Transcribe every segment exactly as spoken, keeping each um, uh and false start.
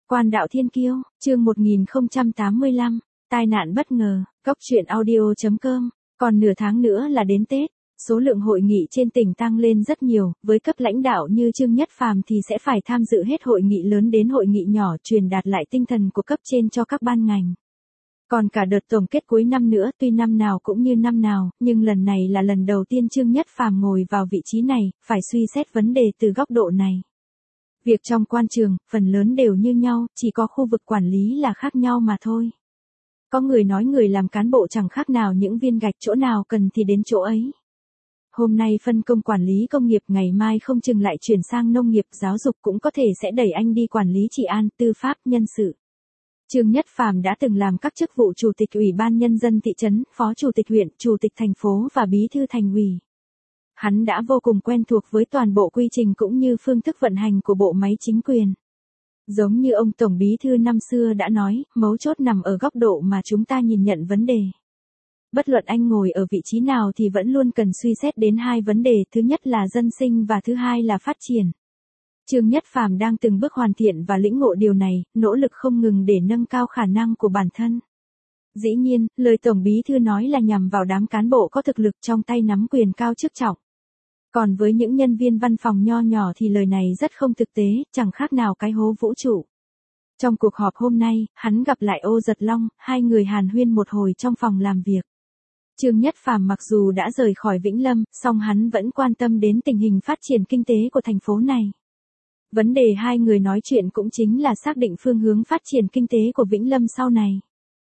Quan đạo thiên kiêu, chương một nghìn không trăm tám mươi lăm, tai nạn bất ngờ, góc truyện audio chấm com, còn nửa tháng nữa là đến Tết, số lượng hội nghị trên tỉnh tăng lên rất nhiều, với cấp lãnh đạo như Trương Nhất Phàm thì sẽ phải tham dự hết hội nghị lớn đến hội nghị nhỏ truyền đạt lại tinh thần của cấp trên cho các ban ngành. Còn cả đợt tổng kết cuối năm nữa, tuy năm nào cũng như năm nào, nhưng lần này là lần đầu tiên Trương Nhất Phàm ngồi vào vị trí này, phải suy xét vấn đề từ góc độ này. Việc trong quan trường, phần lớn đều như nhau, chỉ có khu vực quản lý là khác nhau mà thôi. Có người nói người làm cán bộ chẳng khác nào những viên gạch, chỗ nào cần thì đến chỗ ấy. Hôm nay phân công quản lý công nghiệp, ngày mai không chừng lại chuyển sang nông nghiệp, giáo dục cũng có thể sẽ đẩy anh đi quản lý trị an, tư pháp, nhân sự. Trương Nhất Phàm đã từng làm các chức vụ chủ tịch ủy ban nhân dân thị trấn, phó chủ tịch huyện, chủ tịch thành phố và bí thư thành ủy. Hắn đã vô cùng quen thuộc với toàn bộ quy trình cũng như phương thức vận hành của bộ máy chính quyền. Giống như ông Tổng Bí thư năm xưa đã nói, mấu chốt nằm ở góc độ mà chúng ta nhìn nhận vấn đề. Bất luận anh ngồi ở vị trí nào thì vẫn luôn cần suy xét đến hai vấn đề, thứ nhất là dân sinh và thứ hai là phát triển. Trương Nhất Phàm đang từng bước hoàn thiện và lĩnh ngộ điều này, nỗ lực không ngừng để nâng cao khả năng của bản thân. Dĩ nhiên, lời Tổng Bí thư nói là nhằm vào đám cán bộ có thực lực trong tay nắm quyền cao chức trọng. Còn với những nhân viên văn phòng nho nhỏ thì lời này rất không thực tế, chẳng khác nào cái hố vũ trụ. Trong cuộc họp hôm nay, hắn gặp lại Ô Giật Long, hai người hàn huyên một hồi trong phòng làm việc. Trương Nhất Phàm mặc dù đã rời khỏi Vĩnh Lâm, song hắn vẫn quan tâm đến tình hình phát triển kinh tế của thành phố này. Vấn đề hai người nói chuyện cũng chính là xác định phương hướng phát triển kinh tế của Vĩnh Lâm sau này.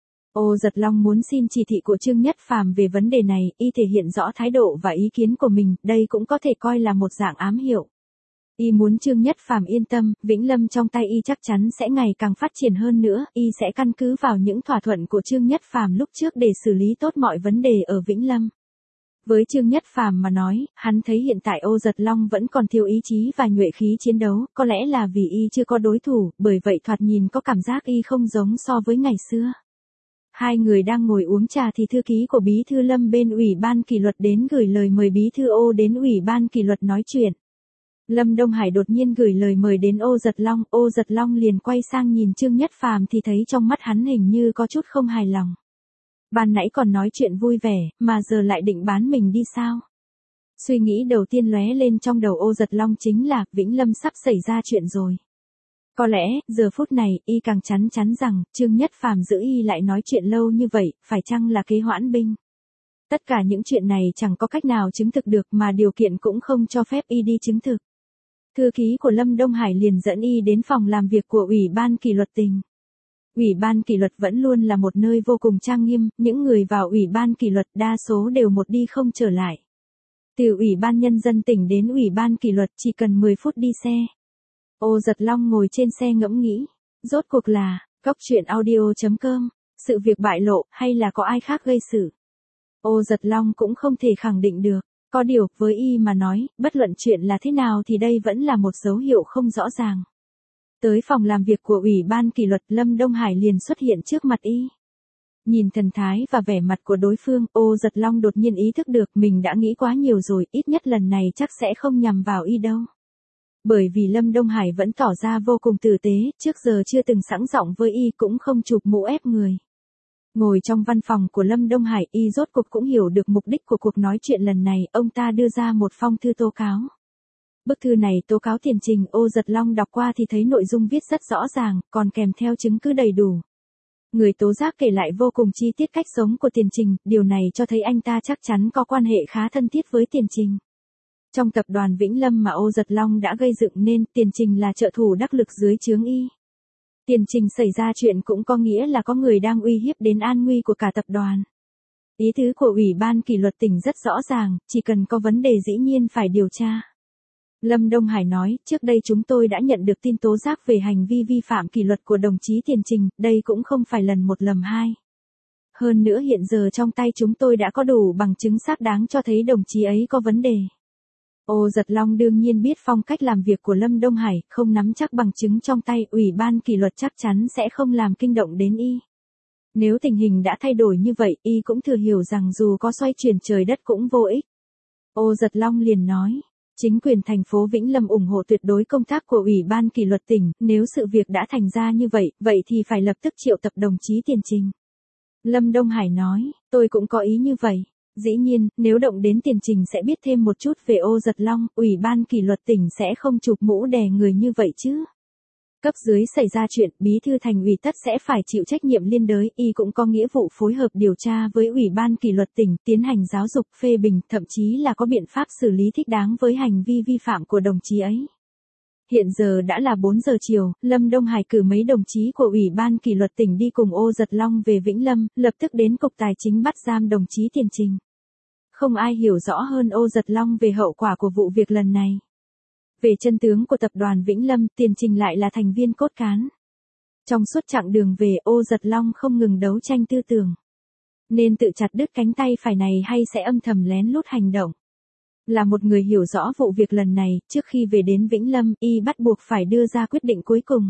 Ô Giật Long muốn xin chỉ thị của Trương Nhất Phàm về vấn đề này, y thể hiện rõ thái độ và ý kiến của mình, đây cũng có thể coi là một dạng ám hiệu. Y muốn Trương Nhất Phàm yên tâm, Vĩnh Lâm trong tay y chắc chắn sẽ ngày càng phát triển hơn nữa, y sẽ căn cứ vào những thỏa thuận của Trương Nhất Phàm lúc trước để xử lý tốt mọi vấn đề ở Vĩnh Lâm. Với Trương Nhất Phàm mà nói, hắn thấy hiện tại Ô Giật Long vẫn còn thiếu ý chí và nhuệ khí chiến đấu, có lẽ là vì y chưa có đối thủ, bởi vậy thoạt nhìn có cảm giác y không giống so với ngày xưa. Hai người đang ngồi uống trà thì thư ký của Bí thư Lâm bên Ủy ban kỷ luật đến gửi lời mời Bí thư Ô đến Ủy ban kỷ luật nói chuyện. Lâm Đông Hải đột nhiên gửi lời mời đến Ô Giật Long, Ô Giật Long liền quay sang nhìn Trương Nhất Phàm thì thấy trong mắt hắn hình như có chút không hài lòng. Ban nãy còn nói chuyện vui vẻ, mà giờ lại định bán mình đi sao? Suy nghĩ đầu tiên lóe lên trong đầu Ô Giật Long chính là, Vĩnh Lâm sắp xảy ra chuyện rồi. Có lẽ, giờ phút này, y càng chắn chắn rằng, Trương Nhất Phàm giữ y lại nói chuyện lâu như vậy, phải chăng là kế hoãn binh? Tất cả những chuyện này chẳng có cách nào chứng thực được mà điều kiện cũng không cho phép y đi chứng thực. Thư ký của Lâm Đông Hải liền dẫn y đến phòng làm việc của Ủy ban kỷ luật tỉnh. Ủy ban kỷ luật vẫn luôn là một nơi vô cùng trang nghiêm, những người vào Ủy ban kỷ luật đa số đều một đi không trở lại. Từ Ủy ban nhân dân tỉnh đến Ủy ban kỷ luật chỉ cần mười phút đi xe. Ô Giật Long ngồi trên xe ngẫm nghĩ, rốt cuộc là, góc truyện audio chấm com, sự việc bại lộ hay là có ai khác gây sự. Ô Giật Long cũng không thể khẳng định được, có điều, với y mà nói, bất luận chuyện là thế nào thì đây vẫn là một dấu hiệu không rõ ràng. Tới phòng làm việc của Ủy ban kỷ luật, Lâm Đông Hải liền xuất hiện trước mặt y. Nhìn thần thái và vẻ mặt của đối phương, Ô Giật Long đột nhiên ý thức được mình đã nghĩ quá nhiều rồi, ít nhất lần này chắc sẽ không nhằm vào y đâu. Bởi vì Lâm Đông Hải vẫn tỏ ra vô cùng tử tế, trước giờ chưa từng sẵn giọng với y cũng không chụp mũ ép người. Ngồi trong văn phòng của Lâm Đông Hải, y rốt cuộc cũng hiểu được mục đích của cuộc nói chuyện lần này, ông ta đưa ra một phong thư tố cáo. Bức thư này tố cáo Tiền Trình, Ô Giật Long đọc qua thì thấy nội dung viết rất rõ ràng, còn kèm theo chứng cứ đầy đủ. Người tố giác kể lại vô cùng chi tiết cách sống của Tiền Trình, điều này cho thấy anh ta chắc chắn có quan hệ khá thân thiết với Tiền Trình. Trong tập đoàn Vĩnh Lâm mà Ô Giật Long đã gây dựng nên, Tiền Trình là trợ thủ đắc lực dưới trướng y. Tiền Trình xảy ra chuyện cũng có nghĩa là có người đang uy hiếp đến an nguy của cả tập đoàn. Ý tứ của Ủy ban kỷ luật tỉnh rất rõ ràng, chỉ cần có vấn đề dĩ nhiên phải điều tra. Lâm Đông Hải nói, trước đây chúng tôi đã nhận được tin tố giác về hành vi vi phạm kỷ luật của đồng chí Tiền Trình, đây cũng không phải lần một lầm hai. Hơn nữa hiện giờ trong tay chúng tôi đã có đủ bằng chứng xác đáng cho thấy đồng chí ấy có vấn đề. Ô Giật Long đương nhiên biết phong cách làm việc của Lâm Đông Hải, không nắm chắc bằng chứng trong tay, Ủy ban kỷ luật chắc chắn sẽ không làm kinh động đến y. Nếu tình hình đã thay đổi như vậy, y cũng thừa hiểu rằng dù có xoay chuyển trời đất cũng vô ích. Ô Giật Long liền nói, Chính quyền thành phố Vĩnh Lâm ủng hộ tuyệt đối công tác của Ủy ban kỷ luật tỉnh, nếu sự việc đã thành ra như vậy, vậy thì phải lập tức triệu tập đồng chí Tiền Trình. Lâm Đông Hải nói, tôi cũng có ý như vậy. Dĩ nhiên, nếu động đến Tiền Trình sẽ biết thêm một chút về Ô Giật Long, Ủy ban kỷ luật tỉnh sẽ không chụp mũ đè người như vậy chứ. Cấp dưới xảy ra chuyện, bí thư thành ủy tất sẽ phải chịu trách nhiệm liên đới, y cũng có nghĩa vụ phối hợp điều tra với Ủy ban kỷ luật tỉnh, tiến hành giáo dục, phê bình, thậm chí là có biện pháp xử lý thích đáng với hành vi vi phạm của đồng chí ấy. Hiện giờ đã là bốn giờ chiều, Lâm Đông Hải cử mấy đồng chí của Ủy ban kỷ luật tỉnh đi cùng Ô Giật Long về Vĩnh Lâm, lập tức đến Cục Tài chính bắt giam đồng chí Tiền Trình. Không ai hiểu rõ hơn Ô Giật Long về hậu quả của vụ việc lần này. Về chân tướng của tập đoàn Vĩnh Lâm, Tiền Trình lại là thành viên cốt cán. Trong suốt chặng đường về, Ô Giật Long không ngừng đấu tranh tư tưởng. Nên tự chặt đứt cánh tay phải này hay sẽ âm thầm lén lút hành động. Là một người hiểu rõ vụ việc lần này, trước khi về đến Vĩnh Lâm, y bắt buộc phải đưa ra quyết định cuối cùng.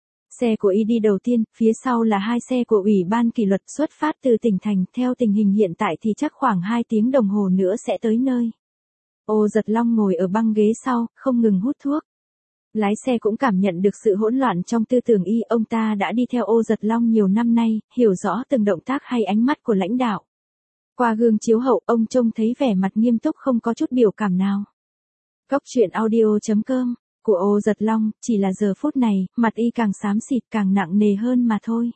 Xe của y đi đầu tiên, phía sau là hai xe của Ủy ban kỷ luật xuất phát từ tỉnh thành, theo tình hình hiện tại thì chắc khoảng hai tiếng đồng hồ nữa sẽ tới nơi. Ô Giật Long ngồi ở băng ghế sau, không ngừng hút thuốc. Lái xe cũng cảm nhận được sự hỗn loạn trong tư tưởng y, ông ta đã đi theo Ô Giật Long nhiều năm nay, hiểu rõ từng động tác hay ánh mắt của lãnh đạo. Qua gương chiếu hậu, ông trông thấy vẻ mặt nghiêm túc không có chút biểu cảm nào. Góc truyện audio chấm com của Ô Giật Long, chỉ là giờ phút này, mặt y càng xám xịt càng nặng nề hơn mà thôi.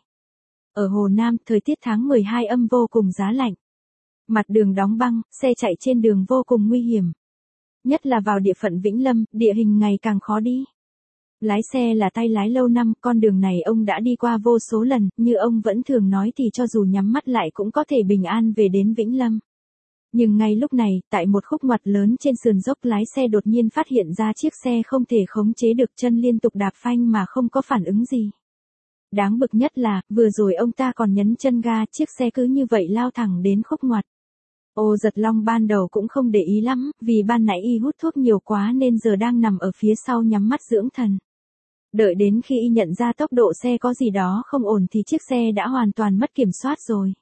Ở Hồ Nam, thời tiết tháng mười hai âm vô cùng giá lạnh. Mặt đường đóng băng, xe chạy trên đường vô cùng nguy hiểm. Nhất là vào địa phận Vĩnh Lâm, địa hình ngày càng khó đi. Lái xe là tay lái lâu năm, con đường này ông đã đi qua vô số lần, như ông vẫn thường nói thì cho dù nhắm mắt lại cũng có thể bình an về đến Vĩnh Lâm. Nhưng ngay lúc này, tại một khúc ngoặt lớn trên sườn dốc, lái xe đột nhiên phát hiện ra chiếc xe không thể khống chế được, chân liên tục đạp phanh mà không có phản ứng gì. Đáng bực nhất là, vừa rồi ông ta còn nhấn chân ga, chiếc xe cứ như vậy lao thẳng đến khúc ngoặt. Ô Giật Long ban đầu cũng không để ý lắm, vì ban nãy y hút thuốc nhiều quá nên giờ đang nằm ở phía sau nhắm mắt dưỡng thần. Đợi đến khi y nhận ra tốc độ xe có gì đó không ổn thì chiếc xe đã hoàn toàn mất kiểm soát rồi.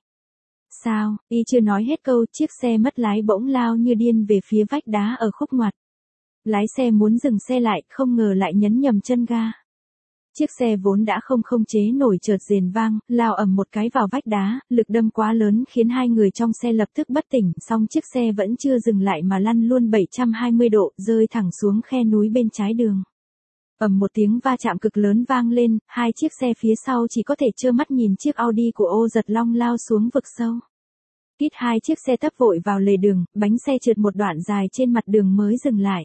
Sao, y chưa nói hết câu, chiếc xe mất lái bỗng lao như điên về phía vách đá ở khúc ngoặt. Lái xe muốn dừng xe lại, không ngờ lại nhấn nhầm chân ga. Chiếc xe vốn đã không khống chế nổi chợt rền vang, lao ầm một cái vào vách đá, lực đâm quá lớn khiến hai người trong xe lập tức bất tỉnh, song chiếc xe vẫn chưa dừng lại mà lăn luôn bảy trăm hai mươi độ, rơi thẳng xuống khe núi bên trái đường. Ầm một tiếng va chạm cực lớn vang lên, hai chiếc xe phía sau chỉ có thể trơ mắt nhìn chiếc Audi của Ô Giật Long lao xuống vực sâu. Kít hai chiếc xe tấp vội vào lề đường, bánh xe trượt một đoạn dài trên mặt đường mới dừng lại.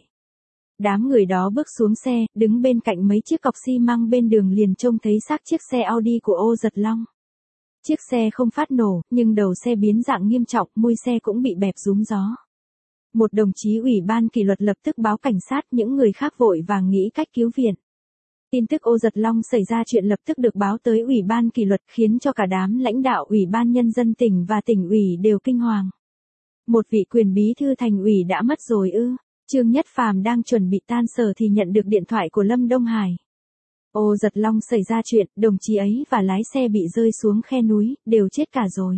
Đám người đó bước xuống xe, đứng bên cạnh mấy chiếc cọc xi măng bên đường liền trông thấy xác chiếc xe Audi của Ô Giật Long. Chiếc xe không phát nổ, nhưng đầu xe biến dạng nghiêm trọng, mui xe cũng bị bẹp rúm gió. Một đồng chí Ủy ban kỷ luật lập tức báo cảnh sát, những người khác vội vàng nghĩ cách cứu viện. Tin tức Ô Giật Long xảy ra chuyện lập tức được báo tới Ủy ban kỷ luật, khiến cho cả đám lãnh đạo Ủy ban Nhân dân tỉnh và tỉnh ủy đều kinh hoàng. Một vị quyền bí thư thành ủy đã mất rồi ư? Trương Nhất Phàm đang chuẩn bị tan sở thì nhận được điện thoại của Lâm Đông Hải. Ô Giật Long xảy ra chuyện, đồng chí ấy và lái xe bị rơi xuống khe núi, đều chết cả rồi.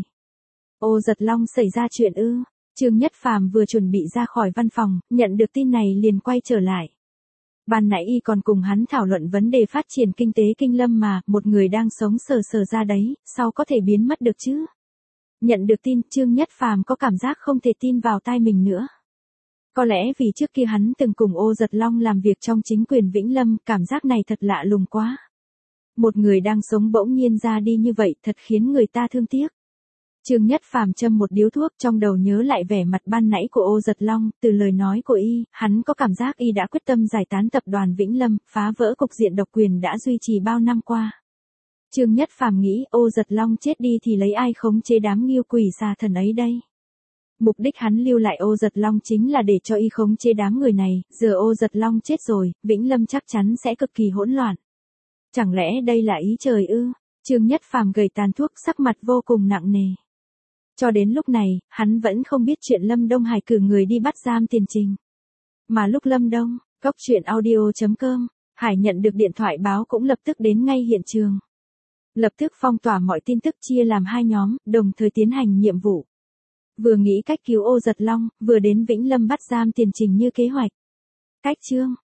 Ô Giật Long xảy ra chuyện ư? Trương Nhất Phàm vừa chuẩn bị ra khỏi văn phòng, nhận được tin này liền quay trở lại. Ban nãy y còn cùng hắn thảo luận vấn đề phát triển kinh tế Kinh Lâm mà, một người đang sống sờ sờ ra đấy, sao có thể biến mất được chứ? Nhận được tin, Trương Nhất Phàm có cảm giác không thể tin vào tai mình nữa. Có lẽ vì trước kia hắn từng cùng Ô Giật Long làm việc trong chính quyền Vĩnh Lâm, cảm giác này thật lạ lùng quá. Một người đang sống bỗng nhiên ra đi như vậy thật khiến người ta thương tiếc. Trương Nhất Phàm châm một điếu thuốc, trong đầu nhớ lại vẻ mặt ban nãy của Ô Giật Long, từ lời nói của y, hắn có cảm giác y đã quyết tâm giải tán tập đoàn Vĩnh Lâm, phá vỡ cục diện độc quyền đã duy trì bao năm qua. Trương Nhất Phàm nghĩ Ô Giật Long chết đi thì lấy ai khống chế đám nghiêu quỷ xà thần ấy đây? Mục đích hắn lưu lại Ô Giật Long chính là để cho y khống chế đám người này, giờ Ô Giật Long chết rồi, Vĩnh Lâm chắc chắn sẽ cực kỳ hỗn loạn. Chẳng lẽ đây là ý trời ư? Trương Nhất Phàm gầy tàn thuốc, sắc mặt vô cùng nặng nề. Cho đến lúc này, hắn vẫn không biết chuyện Lâm Đông Hải cử người đi bắt giam Tiền Trình. Mà lúc Lâm Đông, góc truyện audio chấm com, Hải nhận được điện thoại báo cũng lập tức đến ngay hiện trường. Lập tức phong tỏa mọi tin tức, chia làm hai nhóm, đồng thời tiến hành nhiệm vụ. Vừa nghĩ cách cứu Ô Giật Long, vừa đến Vĩnh Lâm bắt giam Tiền Trình như kế hoạch. Cách chương